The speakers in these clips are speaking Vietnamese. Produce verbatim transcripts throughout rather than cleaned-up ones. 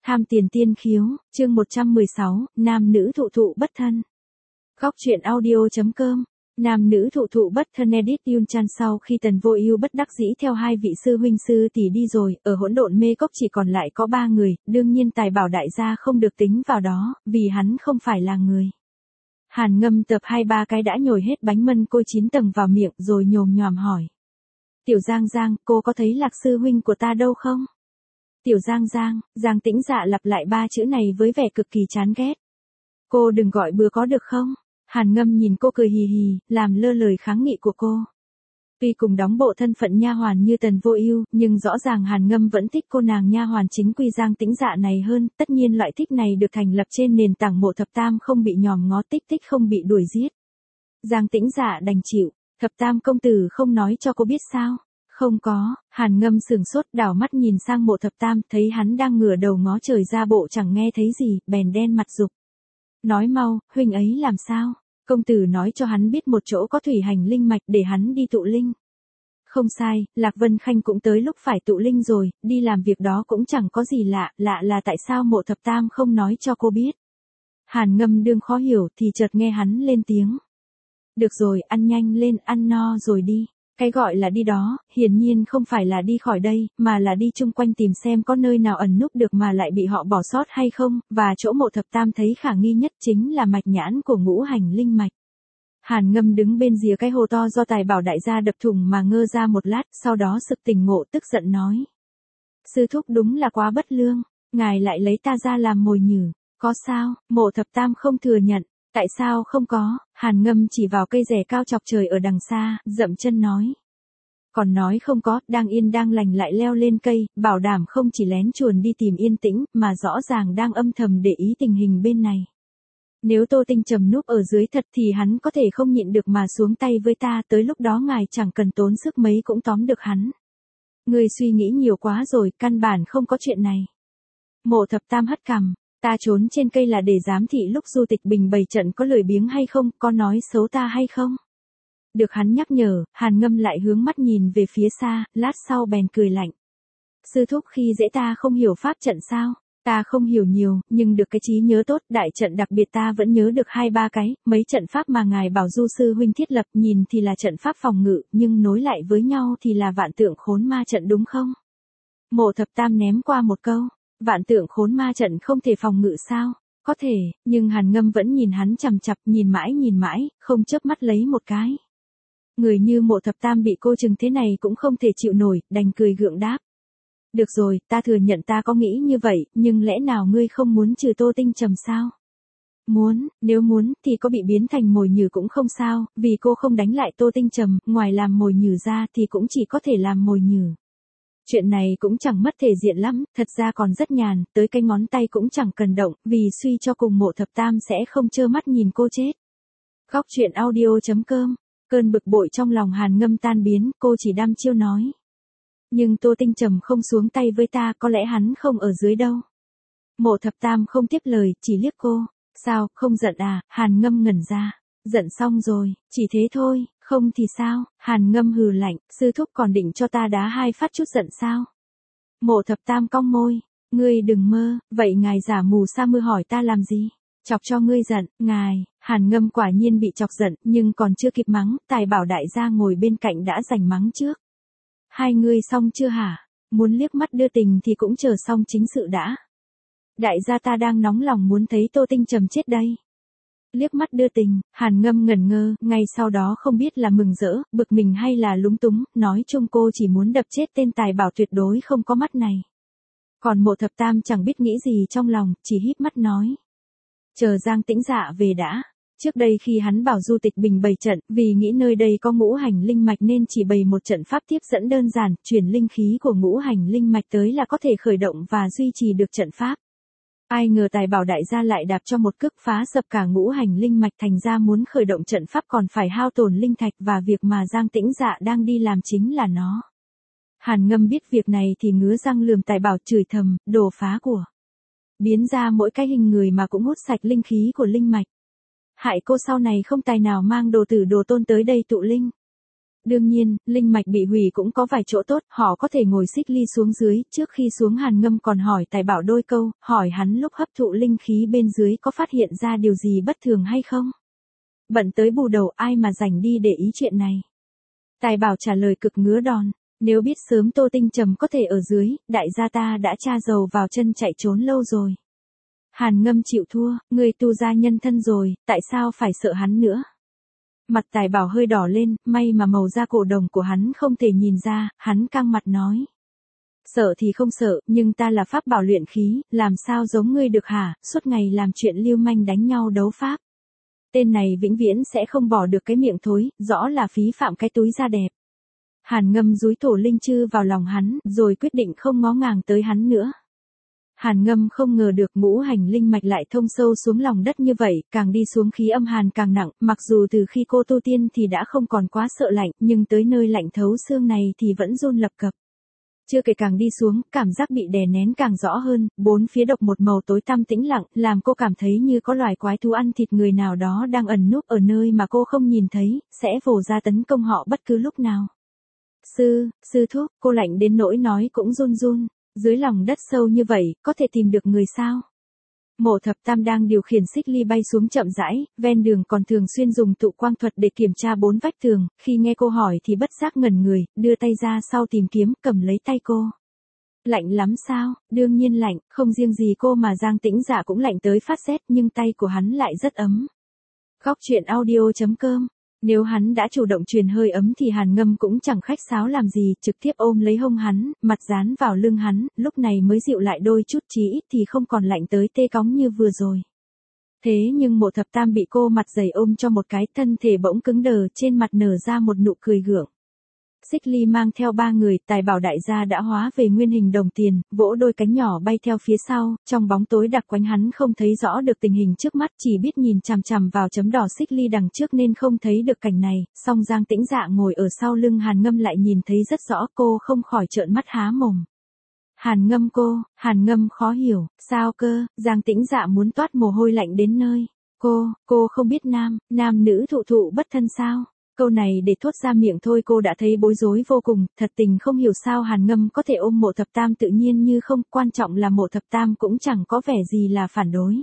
Tham tiền tiên khiếu, chương một trăm mười sáu, nam nữ thụ thụ bất thân. Góc truyện audio.com. Nam nữ thụ thụ bất thân edit Yun Chan. Sau khi Tần Vô Ưu bất đắc dĩ theo hai vị sư huynh sư tỷ đi rồi, ở hỗn độn mê cốc chỉ còn lại có ba người, đương nhiên Tài Bảo đại gia không được tính vào đó, vì hắn không phải là người. Hàn Ngâm tập hai ba cái đã nhồi hết bánh mân côi chín tầng vào miệng rồi nhồm nhòm hỏi. Tiểu Giang Giang, cô có thấy Lạc sư huynh của ta đâu không? Tiểu Giang Giang, Giang Tĩnh Dạ lặp lại ba chữ này với vẻ cực kỳ chán ghét. Cô đừng gọi bừa có được không? Hàn Ngâm nhìn cô cười hì hì, làm lơ lời kháng nghị của cô. Tuy cùng đóng bộ thân phận nha hoàn như Tần Vô Ưu, nhưng rõ ràng Hàn Ngâm vẫn thích cô nàng nha hoàn chính quy Giang Tĩnh Dạ này hơn, tất nhiên loại thích này được thành lập trên nền tảng Mộ Thập Tam không bị nhòm ngó, Tích Tích không bị đuổi giết. Giang Tĩnh Dạ đành chịu, Thập Tam công tử không nói cho cô biết sao? Không có. Hàn Ngâm sửng sốt, đảo mắt nhìn sang Mộ Thập Tam, thấy hắn đang ngửa đầu ngó trời ra bộ chẳng nghe thấy gì, bèn đen mặt giục. Nói mau, huynh ấy làm sao? Công tử nói cho hắn biết một chỗ có thủy hành linh mạch để hắn đi tụ linh. Không sai, Lạc Vân Khanh cũng tới lúc phải tụ linh rồi, đi làm việc đó cũng chẳng có gì lạ, lạ là tại sao Mộ Thập Tam không nói cho cô biết. Hàn Ngâm đương khó hiểu thì chợt nghe hắn lên tiếng. Được rồi, ăn nhanh lên, ăn no rồi đi. Cái gọi là đi đó, hiển nhiên không phải là đi khỏi đây, mà là đi chung quanh tìm xem có nơi nào ẩn núp được mà lại bị họ bỏ sót hay không, và chỗ Mộ Thập Tam thấy khả nghi nhất chính là mạch nhãn của ngũ hành linh mạch. Hàn Ngâm đứng bên rìa cái hồ to do Tài Bảo đại gia đập thùng mà ngơ ra một lát, sau đó sực tỉnh ngộ tức giận nói. Sư thúc đúng là quá bất lương, ngài lại lấy ta ra làm mồi nhử, có sao? Mộ Thập Tam không thừa nhận. Tại sao không có? Hàn Ngâm chỉ vào cây rẻ cao chọc trời ở đằng xa, dậm chân nói. Còn nói không có, đang yên đang lành lại leo lên cây, bảo đảm không chỉ lén chuồn đi tìm yên tĩnh, mà rõ ràng đang âm thầm để ý tình hình bên này. Nếu Tô Tinh Trầm núp ở dưới thật thì hắn có thể không nhịn được mà xuống tay với ta, tới lúc đó ngài chẳng cần tốn sức mấy cũng tóm được hắn. Người suy nghĩ nhiều quá rồi, căn bản không có chuyện này. Mộ Thập Tam hất cằm. Ta trốn trên cây là để giám thị lúc Du Tịch Bình bày trận có lười biếng hay không, có nói xấu ta hay không. Được hắn nhắc nhở, Hàn Ngâm lại hướng mắt nhìn về phía xa, lát sau bèn cười lạnh. Sư thúc khi dễ ta không hiểu pháp trận sao? Ta không hiểu nhiều, nhưng được cái trí nhớ tốt, đại trận đặc biệt ta vẫn nhớ được hai ba cái, mấy trận pháp mà ngài bảo Du sư huynh thiết lập nhìn thì là trận pháp phòng ngự, nhưng nối lại với nhau thì là vạn tượng khốn ma trận đúng không? Mộ Thập Tam ném qua một câu. Vạn tượng khốn ma trận không thể phòng ngự sao? Có thể, nhưng Hàn Ngâm vẫn nhìn hắn chằm chằm, nhìn mãi nhìn mãi, không chớp mắt lấy một cái. Người như Mộ Thập Tam bị cô chừng thế này cũng không thể chịu nổi, đành cười gượng đáp. Được rồi, ta thừa nhận ta có nghĩ như vậy, nhưng lẽ nào ngươi không muốn trừ Tô Tinh Trầm sao? Muốn, nếu muốn thì có bị biến thành mồi nhử cũng không sao, vì cô không đánh lại Tô Tinh Trầm, ngoài làm mồi nhử ra thì cũng chỉ có thể làm mồi nhử. Chuyện này cũng chẳng mất thể diện lắm, thật ra còn rất nhàn, tới cái ngón tay cũng chẳng cần động, vì suy cho cùng Mộ Thập Tam sẽ không trơ mắt nhìn cô chết. Góc truyện audio.com. Cơn bực bội trong lòng Hàn Ngâm tan biến, cô chỉ đăm chiêu nói. Nhưng Tô Tinh Trầm không xuống tay với ta, có lẽ hắn không ở dưới đâu. Mộ Thập Tam không tiếp lời, chỉ liếc cô. Sao, không giận à? Hàn Ngâm ngẩn ra. Giận xong rồi, chỉ thế thôi. Không thì sao? Hàn Ngâm hừ lạnh, sư thúc còn định cho ta đá hai phát chút giận sao? Mộ Thập Tam cong môi, ngươi đừng mơ, vậy ngài giả mù sa mưa hỏi ta làm gì? Chọc cho ngươi giận, ngài. Hàn Ngâm quả nhiên bị chọc giận, nhưng còn chưa kịp mắng, Tài Bảo đại gia ngồi bên cạnh đã giành mắng trước. Hai ngươi xong chưa hả? Muốn liếc mắt đưa tình thì cũng chờ xong chính sự đã. Đại gia ta đang nóng lòng muốn thấy Tô Tinh Trầm chết đây. Liếc mắt đưa tình, Hàn Ngâm ngẩn ngơ, ngay sau đó không biết là mừng rỡ, bực mình hay là lúng túng, nói chung cô chỉ muốn đập chết tên Tài Bảo tuyệt đối không có mắt này. Còn Mộ Thập Tam chẳng biết nghĩ gì trong lòng, chỉ híp mắt nói. Chờ Giang Tĩnh Dạ về đã. Trước đây khi hắn bảo Du Tịch Bình bày trận, vì nghĩ nơi đây có ngũ hành linh mạch nên chỉ bày một trận pháp tiếp dẫn đơn giản, chuyển linh khí của ngũ hành linh mạch tới là có thể khởi động và duy trì được trận pháp. Ai ngờ Tài Bảo đại gia lại đạp cho một cước phá sập cả ngũ hành linh mạch, thành ra muốn khởi động trận pháp còn phải hao tổn linh thạch, và việc mà Giang Tĩnh Dạ đang đi làm chính là nó. Hàn Ngâm biết việc này thì ngứa răng lườm Tài Bảo chửi thầm, đồ phá của. Biến ra mỗi cái hình người mà cũng hút sạch linh khí của linh mạch. Hại cô sau này không tài nào mang đồ tử đồ tôn tới đây tụ linh. Đương nhiên, linh mạch bị hủy cũng có vài chỗ tốt, họ có thể ngồi xích ly xuống dưới, trước khi xuống Hàn Ngâm còn hỏi Tài Bảo đôi câu, hỏi hắn lúc hấp thụ linh khí bên dưới có phát hiện ra điều gì bất thường hay không. Bận tới bù đầu ai mà rảnh đi để ý chuyện này. Tài Bảo trả lời cực ngứa đòn, nếu biết sớm Tô Tinh Trầm có thể ở dưới, đại gia ta đã tra dầu vào chân chạy trốn lâu rồi. Hàn Ngâm chịu thua, người tu gia nhân thân rồi, tại sao phải sợ hắn nữa? Mặt Tài Bảo hơi đỏ lên, may mà màu da cổ đồng của hắn không thể nhìn ra, hắn căng mặt nói. Sợ thì không sợ, nhưng ta là pháp bảo luyện khí, làm sao giống ngươi được hả, suốt ngày làm chuyện lưu manh đánh nhau đấu pháp. Tên này vĩnh viễn sẽ không bỏ được cái miệng thối, rõ là phí phạm cái túi da đẹp. Hàn Ngâm dúi thổ linh chư vào lòng hắn, rồi quyết định không ngó ngàng tới hắn nữa. Hàn Ngâm không ngờ được ngũ hành linh mạch lại thông sâu xuống lòng đất như vậy, càng đi xuống khí âm hàn càng nặng, mặc dù từ khi cô tu tiên thì đã không còn quá sợ lạnh, nhưng tới nơi lạnh thấu xương này thì vẫn run lập cập. Chưa kể càng đi xuống, cảm giác bị đè nén càng rõ hơn, bốn phía độc một màu tối tăm tĩnh lặng, làm cô cảm thấy như có loài quái thú ăn thịt người nào đó đang ẩn núp ở nơi mà cô không nhìn thấy, sẽ vồ ra tấn công họ bất cứ lúc nào. Sư, sư thúc, cô lạnh đến nỗi nói cũng run run. Dưới lòng đất sâu như vậy, có thể tìm được người sao? Mộ Thập Tam đang điều khiển xích ly bay xuống chậm rãi, ven đường còn thường xuyên dùng tụ quang thuật để kiểm tra bốn vách tường, khi nghe cô hỏi thì bất giác ngẩn người, đưa tay ra sau tìm kiếm, cầm lấy tay cô. Lạnh lắm sao? Đương nhiên lạnh, không riêng gì cô mà Giang Tĩnh Dạ cũng lạnh tới phát rét, nhưng tay của hắn lại rất ấm. Góc truyện audio chấm com. Nếu hắn đã chủ động truyền hơi ấm thì Hàn Ngâm cũng chẳng khách sáo làm gì, trực tiếp ôm lấy hông hắn, mặt dán vào lưng hắn, lúc này mới dịu lại đôi chút, chí ít thì không còn lạnh tới tê cóng như vừa rồi. Thế nhưng Mộ Thập Tam bị cô mặt dày ôm cho một cái, thân thể bỗng cứng đờ, trên mặt nở ra một nụ cười gượng. Xích ly mang theo ba người, Tài Bảo đại gia đã hóa về nguyên hình đồng tiền, vỗ đôi cánh nhỏ bay theo phía sau, trong bóng tối đặc quánh hắn không thấy rõ được tình hình trước mắt, chỉ biết nhìn chằm chằm vào chấm đỏ xích ly đằng trước nên không thấy được cảnh này, song Giang Tĩnh Dạ ngồi ở sau lưng Hàn Ngâm lại nhìn thấy rất rõ, cô không khỏi trợn mắt há mồm. Hàn Ngâm cô, Hàn Ngâm khó hiểu, sao cơ, Giang Tĩnh Dạ muốn toát mồ hôi lạnh đến nơi, cô, cô không biết nam, nam nữ thụ thụ bất thân sao? Câu này để thốt ra miệng thôi cô đã thấy bối rối vô cùng, thật tình không hiểu sao Hàn Ngâm có thể ôm Mộ Thập Tam tự nhiên như không, quan trọng là Mộ Thập Tam cũng chẳng có vẻ gì là phản đối.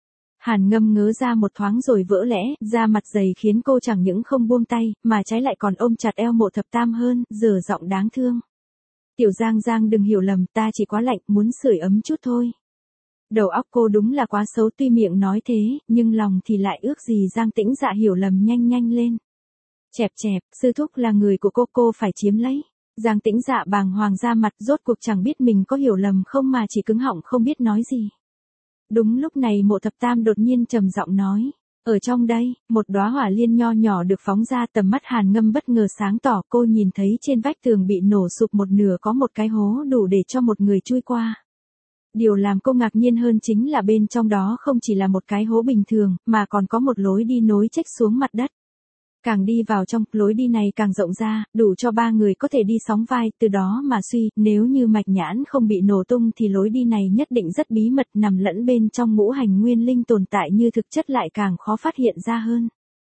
Hàn Ngâm ngớ ra một thoáng rồi vỡ lẽ, da mặt dày khiến cô chẳng những không buông tay, mà trái lại còn ôm chặt eo Mộ Thập Tam hơn, dở giọng đáng thương. Tiểu Giang Giang đừng hiểu lầm, ta chỉ quá lạnh, muốn sưởi ấm chút thôi. Đầu óc cô đúng là quá xấu, tuy miệng nói thế, nhưng lòng thì lại ước gì Giang Tĩnh Dạ hiểu lầm nhanh nhanh lên. Chẹp chẹp, sư thúc là người của cô, cô phải chiếm lấy. Giang Tĩnh Dạ bàng hoàng ra mặt, rốt cuộc chẳng biết mình có hiểu lầm không mà chỉ cứng họng không biết nói gì. Đúng lúc này Mộ Thập Tam đột nhiên trầm giọng nói, ở trong đây, một đóa hỏa liên nho nhỏ được phóng ra, tầm mắt Hàn Ngâm bất ngờ sáng tỏ, cô nhìn thấy trên vách tường bị nổ sụp một nửa có một cái hố đủ để cho một người chui qua. Điều làm cô ngạc nhiên hơn chính là bên trong đó không chỉ là một cái hố bình thường, mà còn có một lối đi nối chếch xuống mặt đất. Càng đi vào trong, lối đi này càng rộng ra, đủ cho ba người có thể đi sóng vai, từ đó mà suy, nếu như mạch nhãn không bị nổ tung thì lối đi này nhất định rất bí mật, nằm lẫn bên trong ngũ hành nguyên linh tồn tại như thực chất lại càng khó phát hiện ra hơn.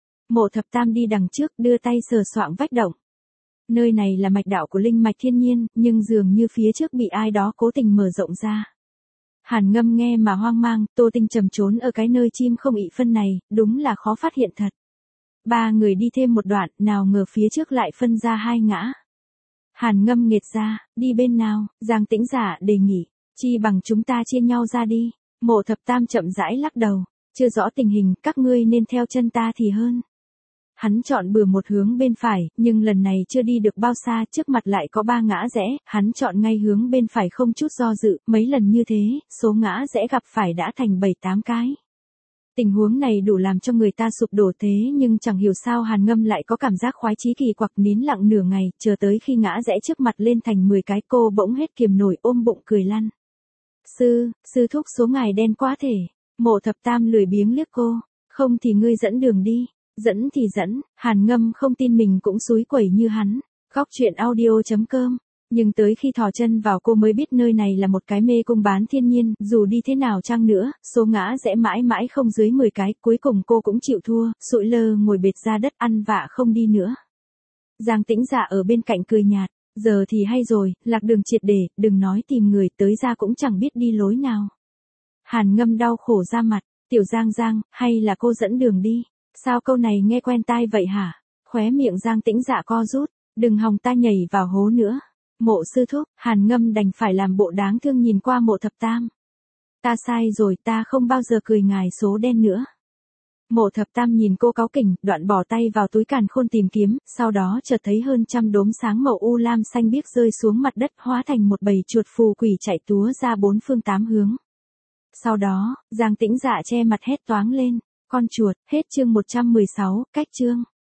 Mộ Thập Tam đi đằng trước, đưa tay sờ soạng vách động. Nơi này là mạch đạo của linh mạch thiên nhiên, nhưng dường như phía trước bị ai đó cố tình mở rộng ra. Hàn Ngâm nghe mà hoang mang, Tô Tinh Trầm trốn ở cái nơi chim không ị phân này, đúng là khó phát hiện thật. Ba người đi thêm một đoạn, nào ngờ phía trước lại phân ra hai ngã. Hàn Ngâm nghệt ra, đi bên nào, Giang Tĩnh Dạ đề nghị, chi bằng chúng ta chia nhau ra đi. Mộ Thập Tam chậm rãi lắc đầu, chưa rõ tình hình, các ngươi nên theo chân ta thì hơn. Hắn chọn bừa một hướng bên phải, nhưng lần này chưa đi được bao xa, trước mặt lại có ba ngã rẽ, hắn chọn ngay hướng bên phải không chút do dự, mấy lần như thế, số ngã rẽ gặp phải đã thành bảy tám cái. Tình huống này đủ làm cho người ta sụp đổ thế nhưng chẳng hiểu sao Hàn Ngâm lại có cảm giác khoái chí kỳ quặc, nín lặng nửa ngày, chờ tới khi ngã rẽ trước mặt lên thành mười cái, cô bỗng hết kiềm nổi, ôm bụng cười lăn. Sư, sư thúc số ngài đen quá thể. Mộ Thập Tam lười biếng liếc cô, không thì ngươi dẫn đường đi. Dẫn thì dẫn, Hàn Ngâm không tin mình cũng xúi quẩy như hắn. Góc truyện audio chấm com. Nhưng tới khi thò chân vào cô mới biết nơi này là một cái mê cung bán thiên nhiên, dù đi thế nào chăng nữa, số ngã rẽ mãi mãi không dưới mười cái, cuối cùng cô cũng chịu thua, sụi lơ ngồi bệt ra đất ăn vạ không đi nữa. Giang Tĩnh Dạ ở bên cạnh cười nhạt, giờ thì hay rồi, lạc đường triệt để, đừng nói tìm người tới ra cũng chẳng biết đi lối nào. Hàn Ngâm đau khổ ra mặt, tiểu Giang Giang, hay là cô dẫn đường đi, sao câu này nghe quen tai vậy hả? Khóe miệng Giang Tĩnh Dạ co rút, đừng hòng ta nhảy vào hố nữa. Mộ sư thúc, Hàn Ngâm đành phải làm bộ đáng thương nhìn qua Mộ Thập Tam. Ta sai rồi, ta không bao giờ cười ngài số đen nữa. Mộ Thập Tam nhìn cô cáu kỉnh, đoạn bỏ tay vào túi càn khôn tìm kiếm, sau đó chợt thấy hơn trăm đốm sáng màu u lam xanh biếc rơi xuống mặt đất hóa thành một bầy chuột phù quỷ chạy túa ra bốn phương tám hướng. Sau đó, Giang Tĩnh Dạ che mặt hét toáng lên, con chuột, hết chương một trăm mười sáu, cách chương.